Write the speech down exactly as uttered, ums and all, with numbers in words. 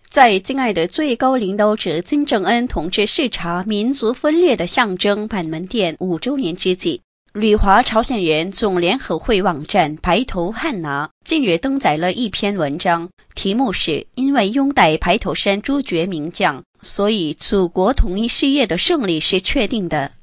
在敬爱的最高领导者金正恩同志视察民族分裂的象征板门店五周年之际，旅华朝鲜人总联合会网站排头汉拿近日登载了一篇文章，题目是因为拥戴排头山诸绝名将，所以祖国统一事业的胜利是确定的。